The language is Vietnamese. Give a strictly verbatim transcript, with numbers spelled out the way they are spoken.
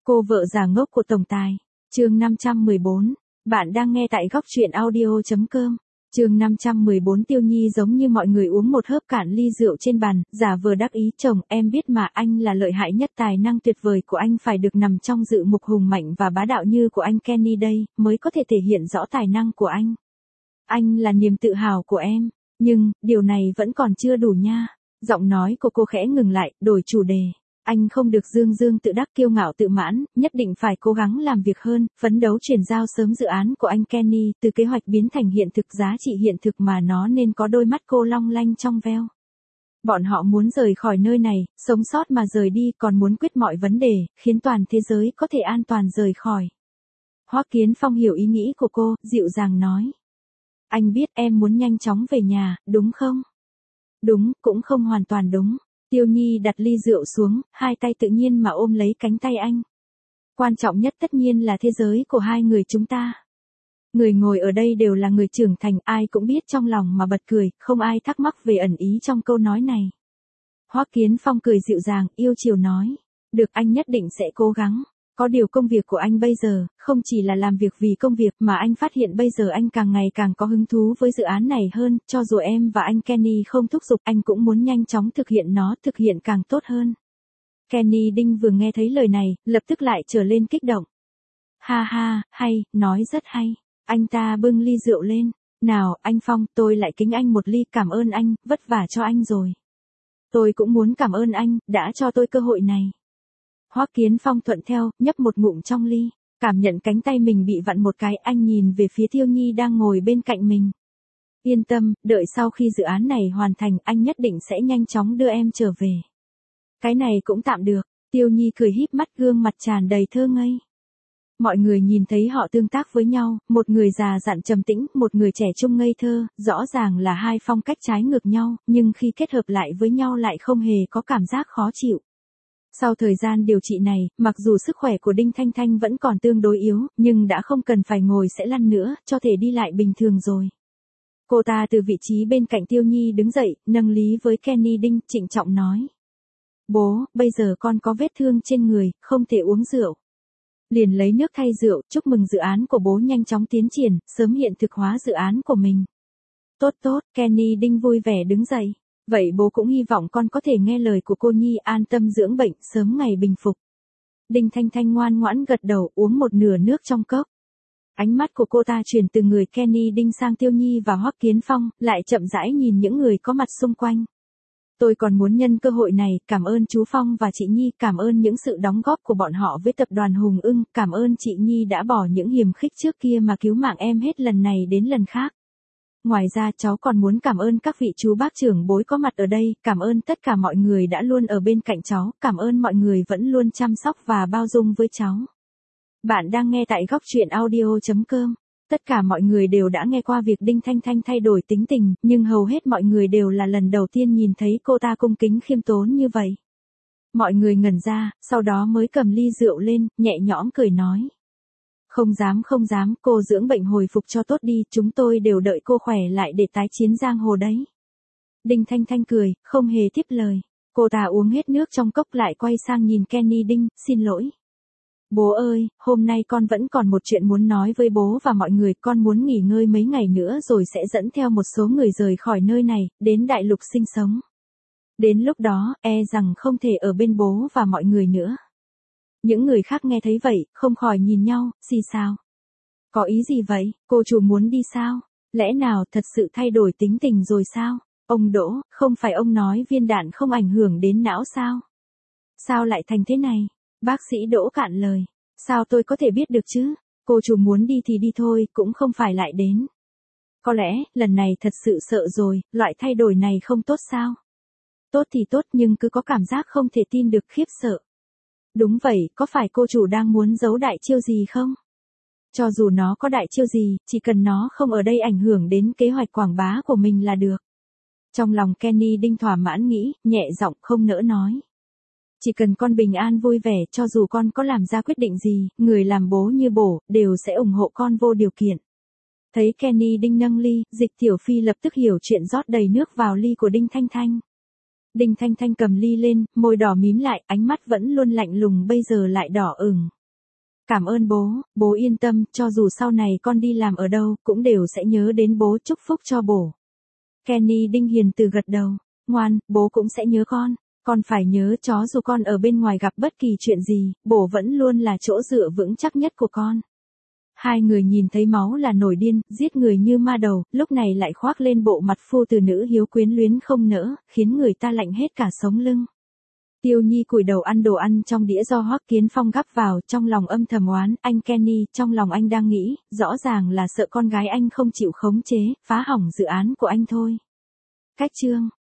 Cô vợ già ngốc của tổng tài. Chương năm trăm mười bốn. Bạn đang nghe tại góc truyện audio chấm com. Chương năm trăm mười bốn. Tiêu Nhi giống như mọi người uống một hớp cạn ly rượu trên bàn, giả vờ đắc ý. Chồng, em biết mà, anh là lợi hại nhất, tài năng tuyệt vời của anh phải được nằm trong dự mục hùng mạnh và bá đạo như của anh Kenny đây, mới có thể thể hiện rõ tài năng của anh. Anh là niềm tự hào của em, nhưng, điều này vẫn còn chưa đủ nha. Giọng nói của cô khẽ ngừng lại, đổi chủ đề. Anh không được dương dương tự đắc, kiêu ngạo tự mãn, nhất định phải cố gắng làm việc hơn, phấn đấu chuyển giao sớm dự án của anh Kenny, từ kế hoạch biến thành hiện thực, giá trị hiện thực mà nó nên có. Đôi mắt cô long lanh trong veo. Bọn họ muốn rời khỏi nơi này, sống sót mà rời đi, còn muốn quyết mọi vấn đề, khiến toàn thế giới có thể an toàn rời khỏi. Hoắc Kiến Phong hiểu ý nghĩ của cô, dịu dàng nói. Anh biết em muốn nhanh chóng về nhà, đúng không? Đúng, cũng không hoàn toàn đúng. Tiêu Nhi đặt ly rượu xuống, hai tay tự nhiên mà ôm lấy cánh tay anh. Quan trọng nhất tất nhiên là thế giới của hai người chúng ta. Người ngồi ở đây đều là người trưởng thành, ai cũng biết trong lòng mà bật cười, không ai thắc mắc về ẩn ý trong câu nói này. Hoắc Kiến Phong cười dịu dàng, yêu chiều nói. Được, anh nhất định sẽ cố gắng. Có điều công việc của anh bây giờ, không chỉ là làm việc vì công việc mà anh phát hiện bây giờ anh càng ngày càng có hứng thú với dự án này hơn, cho dù em và anh Kenny không thúc giục, anh cũng muốn nhanh chóng thực hiện nó, thực hiện càng tốt hơn. Kenny Đinh vừa nghe thấy lời này, lập tức lại trở lên kích động. Ha ha, hay, nói rất hay. Anh ta bưng ly rượu lên. Nào, anh Phong, tôi lại kính anh một ly, cảm ơn anh, vất vả cho anh rồi. Tôi cũng muốn cảm ơn anh, đã cho tôi cơ hội này. Hoắc Kiến Phong thuận theo, nhấp một ngụm trong ly, cảm nhận cánh tay mình bị vặn một cái, anh nhìn về phía Tiêu Nhi đang ngồi bên cạnh mình. Yên tâm, đợi sau khi dự án này hoàn thành, anh nhất định sẽ nhanh chóng đưa em trở về. Cái này cũng tạm được. Tiêu Nhi cười híp mắt, gương mặt tràn đầy thơ ngây. Mọi người nhìn thấy họ tương tác với nhau, một người già dặn trầm tĩnh, một người trẻ trung ngây thơ, rõ ràng là hai phong cách trái ngược nhau, nhưng khi kết hợp lại với nhau lại không hề có cảm giác khó chịu. Sau thời gian điều trị này, mặc dù sức khỏe của Đinh Thanh Thanh vẫn còn tương đối yếu, nhưng đã không cần phải ngồi sẽ lăn nữa, cho thể đi lại bình thường rồi. Cô ta từ vị trí bên cạnh Tiêu Nhi đứng dậy, nâng lý với Kenny Đinh, trịnh trọng nói. Bố, bây giờ con có vết thương trên người, không thể uống rượu. Liền lấy nước thay rượu, chúc mừng dự án của bố nhanh chóng tiến triển, sớm hiện thực hóa dự án của mình. Tốt tốt, Kenny Đinh vui vẻ đứng dậy. Vậy bố cũng hy vọng con có thể nghe lời của cô Nhi, an tâm dưỡng bệnh, sớm ngày bình phục. Đinh Thanh Thanh ngoan ngoãn gật đầu, uống một nửa nước trong cốc. Ánh mắt của cô ta chuyển từ người Kenny Đinh sang Tiêu Nhi và Hoắc Kiến Phong, lại chậm rãi nhìn những người có mặt xung quanh. Tôi còn muốn nhân cơ hội này, cảm ơn chú Phong và chị Nhi, cảm ơn những sự đóng góp của bọn họ với tập đoàn Hùng Ưng, cảm ơn chị Nhi đã bỏ những hiềm khích trước kia mà cứu mạng em hết lần này đến lần khác. Ngoài ra cháu còn muốn cảm ơn các vị chú bác trưởng bối có mặt ở đây, cảm ơn tất cả mọi người đã luôn ở bên cạnh cháu, cảm ơn mọi người vẫn luôn chăm sóc và bao dung với cháu. Bạn đang nghe tại góc truyện audio chấm com. Tất cả mọi người đều đã nghe qua việc Đinh Thanh Thanh thay đổi tính tình, nhưng hầu hết mọi người đều là lần đầu tiên nhìn thấy cô ta cung kính khiêm tốn như vậy. Mọi người ngẩn ra, sau đó mới cầm ly rượu lên, nhẹ nhõm cười nói. Không dám không dám, cô dưỡng bệnh hồi phục cho tốt đi, chúng tôi đều đợi cô khỏe lại để tái chiến giang hồ đấy. Đinh Thanh Thanh cười, không hề tiếp lời. Cô ta uống hết nước trong cốc lại quay sang nhìn Kenny Đinh, xin lỗi. Bố ơi, hôm nay con vẫn còn một chuyện muốn nói với bố và mọi người, con muốn nghỉ ngơi mấy ngày nữa rồi sẽ dẫn theo một số người rời khỏi nơi này, đến đại lục sinh sống. Đến lúc đó, e rằng không thể ở bên bố và mọi người nữa. Những người khác nghe thấy vậy, không khỏi nhìn nhau, xì xào. Có ý gì vậy, cô chủ muốn đi sao? Lẽ nào thật sự thay đổi tính tình rồi sao? Ông Đỗ, không phải ông nói viên đạn không ảnh hưởng đến não sao? Sao lại thành thế này? Bác sĩ Đỗ cạn lời. Sao tôi có thể biết được chứ? Cô chủ muốn đi thì đi thôi, cũng không phải lại đến. Có lẽ, lần này thật sự sợ rồi, loại thay đổi này không tốt sao? Tốt thì tốt nhưng cứ có cảm giác không thể tin được, khiếp sợ. Đúng vậy, có phải cô chủ đang muốn giấu đại chiêu gì không? Cho dù nó có đại chiêu gì, chỉ cần nó không ở đây ảnh hưởng đến kế hoạch quảng bá của mình là được. Trong lòng Kenny Đinh thỏa mãn nghĩ, nhẹ giọng không nỡ nói. Chỉ cần con bình an vui vẻ, cho dù con có làm ra quyết định gì, người làm bố như bổ, đều sẽ ủng hộ con vô điều kiện. Thấy Kenny Đinh nâng ly, Dịch Tiểu Phi lập tức hiểu chuyện, rót đầy nước vào ly của Đinh Thanh Thanh. Đinh Thanh Thanh cầm ly lên, môi đỏ mím lại, ánh mắt vẫn luôn lạnh lùng bây giờ lại đỏ ửng. Cảm ơn bố, bố yên tâm, cho dù sau này con đi làm ở đâu, cũng đều sẽ nhớ đến bố, chúc phúc cho bố. Kenny Đinh hiền từ gật đầu, ngoan, bố cũng sẽ nhớ con, con phải nhớ chó dù con ở bên ngoài gặp bất kỳ chuyện gì, bố vẫn luôn là chỗ dựa vững chắc nhất của con. Hai người nhìn thấy máu là nổi điên, giết người như ma đầu, lúc này lại khoác lên bộ mặt phu từ nữ hiếu quyến luyến không nỡ, khiến người ta lạnh hết cả sống lưng. Tiêu Nhi cúi đầu ăn đồ ăn trong đĩa do Hoắc Kiến Phong gắp vào, trong lòng âm thầm oán, anh Kenny, trong lòng anh đang nghĩ, rõ ràng là sợ con gái anh không chịu khống chế, phá hỏng dự án của anh thôi. Cách chương